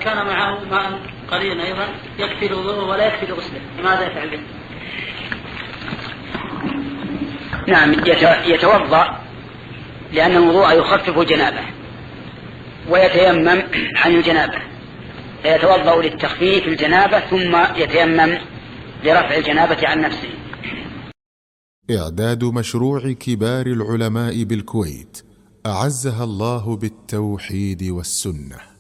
كان معه ماء قليل أيضا يكفي الوضوء ولا يكفي لغسله، ماذا يفعل به؟ نعم، يتوضأ لأن الوضوء يخفف الجنابة، ويتيمم عن الجنابة، فيتوضأ للتخفيف الجنابة ثم يتيمم لرفع الجنابة عن نفسه. إعداد مشروع كبار العلماء بالكويت أعزها الله بالتوحيد والسنة.